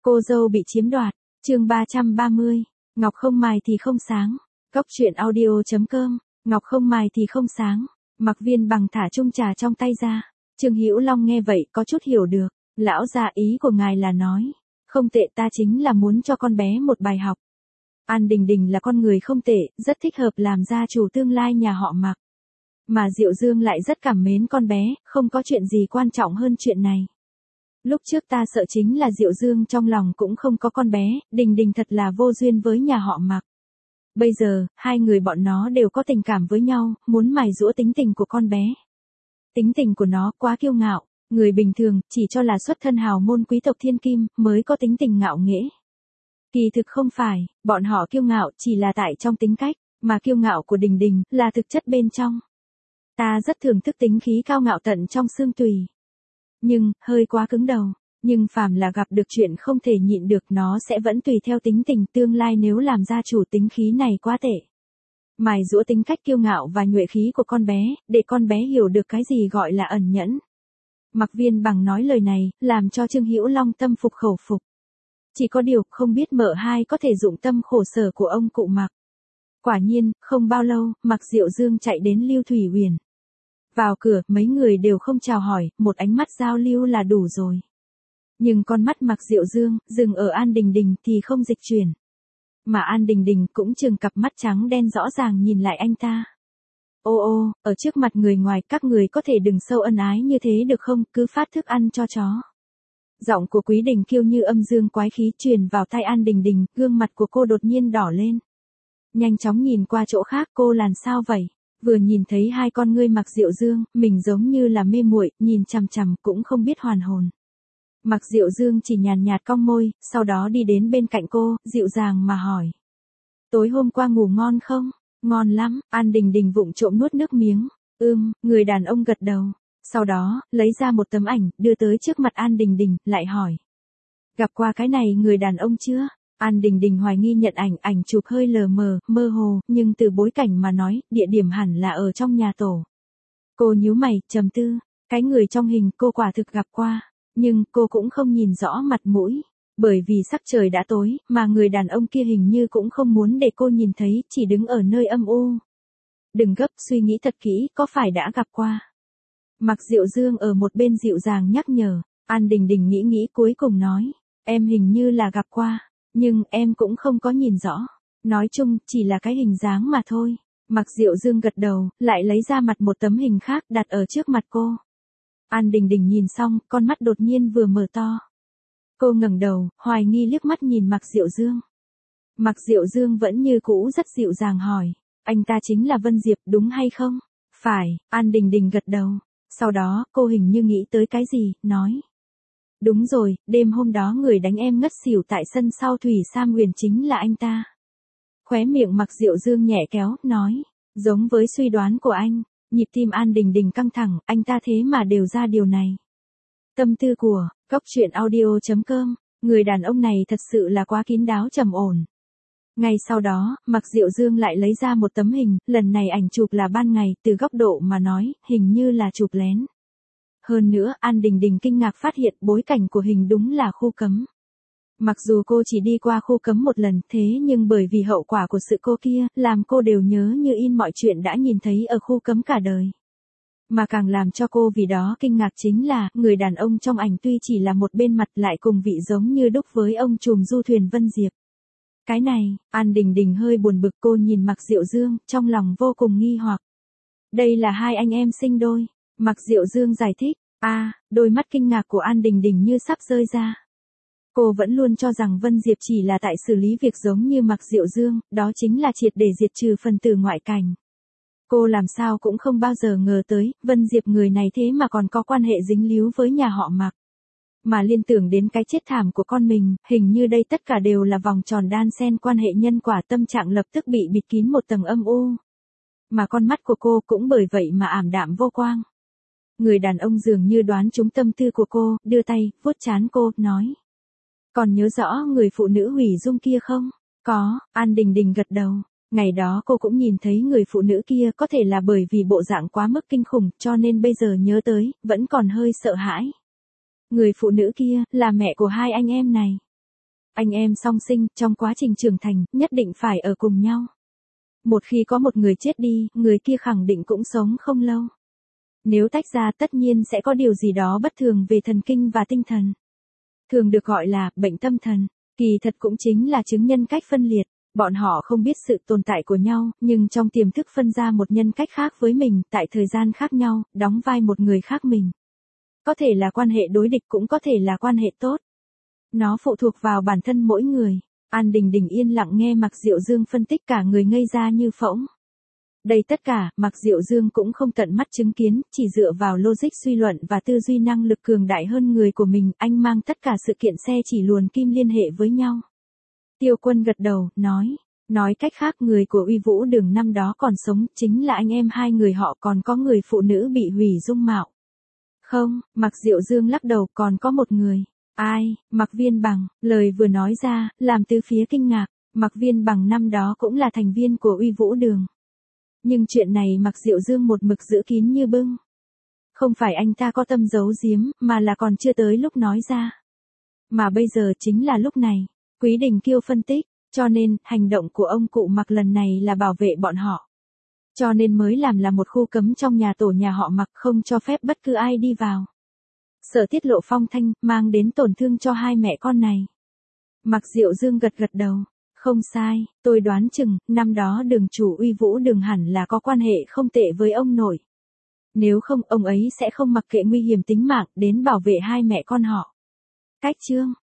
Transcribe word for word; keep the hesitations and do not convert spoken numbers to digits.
Cô dâu bị chiếm đoạt, chương ba trăm ba mươi, Ngọc không mài thì không sáng. Cốc truyện audio.com, Ngọc không mài thì không sáng. Mặc Viên Bằng thả chung trà trong tay ra. Trương Hữu Long nghe vậy có chút hiểu được, lão gia ý của ngài là nói, không tệ, ta chính là muốn cho con bé một bài học. An Đình Đình là con người không tệ, rất thích hợp làm gia chủ tương lai nhà họ Mặc. Mà Diệu Dương lại rất cảm mến con bé, không có chuyện gì quan trọng hơn chuyện này. Lúc trước ta sợ chính là Diệu Dương trong lòng cũng không có con bé, Đình Đình thật là vô duyên với nhà họ Mặc. Bây giờ, hai người bọn nó đều có tình cảm với nhau, muốn mài giũa tính tình của con bé. Tính tình của nó quá kiêu ngạo, người bình thường chỉ cho là xuất thân hào môn quý tộc thiên kim mới có tính tình ngạo nghễ. Kỳ thực không phải, bọn họ kiêu ngạo chỉ là tại trong tính cách, mà kiêu ngạo của Đình Đình là thực chất bên trong. Ta rất thưởng thức tính khí cao ngạo tận trong xương tùy. Nhưng, hơi quá cứng đầu. Nhưng phàm là gặp được chuyện không thể nhịn được, nó sẽ vẫn tùy theo tính tình tương lai nếu làm gia chủ tính khí này quá tệ. Mài giũa tính cách kiêu ngạo và nhuệ khí của con bé, để con bé hiểu được cái gì gọi là ẩn nhẫn. Mặc Viên Bằng nói lời này, làm cho Trương Hữu Long tâm phục khẩu phục. Chỉ có điều, không biết mợ hai có thể dụng tâm khổ sở của ông cụ Mặc. Quả nhiên, không bao lâu, Mặc Diệu Dương chạy đến Lưu Thủy Huyền. Vào cửa, mấy người đều không chào hỏi, một ánh mắt giao lưu là đủ rồi. Nhưng con mắt Mặc Diệu Dương, dừng ở An Đình Đình thì không dịch chuyển. Mà An Đình Đình cũng trừng cặp mắt trắng đen rõ ràng nhìn lại anh ta. Ô ô, ở trước mặt người ngoài các người có thể đừng sâu ân ái như thế được không, cứ phát thức ăn cho chó. Giọng của Quý Đình Kiêu như âm dương quái khí truyền vào tai An Đình Đình, gương mặt của cô đột nhiên đỏ lên. Nhanh chóng nhìn qua chỗ khác, cô làm sao vậy? Vừa nhìn thấy hai con ngươi Mặc Diệu Dương, mình giống như là mê muội, nhìn chằm chằm cũng không biết hoàn hồn. Mặc Diệu Dương chỉ nhàn nhạt cong môi, sau đó đi đến bên cạnh cô, dịu dàng mà hỏi. Tối hôm qua ngủ ngon không? Ngon lắm, An Đình Đình vụng trộm nuốt nước miếng. Ưm, người đàn ông gật đầu. Sau đó, lấy ra một tấm ảnh, đưa tới trước mặt An Đình Đình, lại hỏi. Gặp qua cái này người đàn ông chưa? An Đình Đình hoài nghi nhận ảnh, ảnh chụp hơi lờ mờ, mơ hồ, nhưng từ bối cảnh mà nói, địa điểm hẳn là ở trong nhà tổ. Cô nhíu mày, trầm tư, cái người trong hình cô quả thực gặp qua, nhưng cô cũng không nhìn rõ mặt mũi, bởi vì sắc trời đã tối, mà người đàn ông kia hình như cũng không muốn để cô nhìn thấy, chỉ đứng ở nơi âm u. Đừng gấp, suy nghĩ thật kỹ, có phải đã gặp qua? Mặc Diệu Dương ở một bên dịu dàng nhắc nhở, An Đình Đình nghĩ nghĩ cuối cùng nói, em hình như là gặp qua. Nhưng em cũng không có nhìn rõ. Nói chung, chỉ là cái hình dáng mà thôi. Mặc Diệu Dương gật đầu, lại lấy ra mặt một tấm hình khác đặt ở trước mặt cô. An Đình Đình nhìn xong, con mắt đột nhiên vừa mở to. Cô ngẩng đầu, hoài nghi liếc mắt nhìn Mặc Diệu Dương. Mặc Diệu Dương vẫn như cũ rất dịu dàng hỏi. Anh ta chính là Vân Diệp đúng hay không? Phải, An Đình Đình gật đầu. Sau đó, cô hình như nghĩ tới cái gì, nói. Đúng rồi, đêm hôm đó người đánh em ngất xỉu tại sân sau Thủy Sam Huyền chính là anh ta. Khóe miệng Mặc Diệu Dương nhẹ kéo, nói, giống với suy đoán của anh, nhịp tim An Đình Đình căng thẳng, anh ta thế mà đều ra điều này. Tâm tư của, Cốc truyện audio.com, người đàn ông này thật sự là quá kín đáo trầm ổn. Ngay sau đó, Mặc Diệu Dương lại lấy ra một tấm hình, lần này ảnh chụp là ban ngày, từ góc độ mà nói, hình như là chụp lén. Hơn nữa, An Đình Đình kinh ngạc phát hiện bối cảnh của hình đúng là khu cấm. Mặc dù cô chỉ đi qua khu cấm một lần, thế nhưng bởi vì hậu quả của sự cô kia, làm cô đều nhớ như in mọi chuyện đã nhìn thấy ở khu cấm cả đời. Mà càng làm cho cô vì đó kinh ngạc chính là, người đàn ông trong ảnh tuy chỉ là một bên mặt lại cùng vị giống như đúc với ông trùm du thuyền Vân Diệp. Cái này, An Đình Đình hơi buồn bực, cô nhìn Mặc Diệu Dương, trong lòng vô cùng nghi hoặc. Đây là hai anh em sinh đôi. Mặc Diệu Dương giải thích, a, à, đôi mắt kinh ngạc của An Đình Đình như sắp rơi ra. Cô vẫn luôn cho rằng Vân Diệp chỉ là tại xử lý việc giống như Mặc Diệu Dương, đó chính là triệt để diệt trừ phần tử ngoại cảnh. Cô làm sao cũng không bao giờ ngờ tới, Vân Diệp người này thế mà còn có quan hệ dính líu với nhà họ Mặc. Mà liên tưởng đến cái chết thảm của con mình, hình như đây tất cả đều là vòng tròn đan xen quan hệ nhân quả, tâm trạng lập tức bị bịt kín một tầng âm u. Mà con mắt của cô cũng bởi vậy mà ảm đạm vô quang. Người đàn ông dường như đoán trúng tâm tư của cô, đưa tay, vuốt trán cô, nói. Còn nhớ rõ người phụ nữ hủy dung kia không? Có, An Đình Đình gật đầu. Ngày đó cô cũng nhìn thấy người phụ nữ kia, có thể là bởi vì bộ dạng quá mức kinh khủng, cho nên bây giờ nhớ tới, vẫn còn hơi sợ hãi. Người phụ nữ kia, là mẹ của hai anh em này. Anh em song sinh, trong quá trình trưởng thành, nhất định phải ở cùng nhau. Một khi có một người chết đi, người kia khẳng định cũng sống không lâu. Nếu tách ra tất nhiên sẽ có điều gì đó bất thường về thần kinh và tinh thần. Thường được gọi là bệnh tâm thần, kỳ thật cũng chính là chứng nhân cách phân liệt. Bọn họ không biết sự tồn tại của nhau, nhưng trong tiềm thức phân ra một nhân cách khác với mình, tại thời gian khác nhau, đóng vai một người khác mình. Có thể là quan hệ đối địch cũng có thể là quan hệ tốt. Nó phụ thuộc vào bản thân mỗi người. An Đình Đình yên lặng nghe Mạc Diệu Dương phân tích, cả người ngây ra như phỗng. Đây tất cả, Mạc Diệu Dương cũng không tận mắt chứng kiến, chỉ dựa vào logic suy luận và tư duy năng lực cường đại hơn người của mình, anh mang tất cả sự kiện xe chỉ luồn kim liên hệ với nhau. Tiêu Quân gật đầu, nói, nói cách khác người của Uy Vũ Đường năm đó còn sống, chính là anh em hai người họ, còn có người phụ nữ bị hủy dung mạo. Không, Mạc Diệu Dương lắc đầu, còn có một người. Ai? Mạc Viên Bằng. Lời vừa nói ra, làm tứ phía kinh ngạc. Mạc Viên Bằng năm đó cũng là thành viên của Uy Vũ Đường. Nhưng chuyện này Mạc Diệu Dương một mực giữ kín như bưng. Không phải anh ta có tâm giấu giếm, mà là còn chưa tới lúc nói ra. Mà bây giờ chính là lúc này. Quý Đình Kiêu phân tích, cho nên, hành động của ông cụ Mạc lần này là bảo vệ bọn họ. Cho nên mới làm là một khu cấm trong nhà tổ nhà họ Mạc, không cho phép bất cứ ai đi vào. Sợ tiết lộ phong thanh, mang đến tổn thương cho hai mẹ con này. Mạc Diệu Dương gật gật đầu. Không sai, tôi đoán chừng, năm đó Đường chủ Uy Vũ Đường hẳn là có quan hệ không tệ với ông nội. Nếu không, ông ấy sẽ không mặc kệ nguy hiểm tính mạng, đến bảo vệ hai mẹ con họ. Cách chương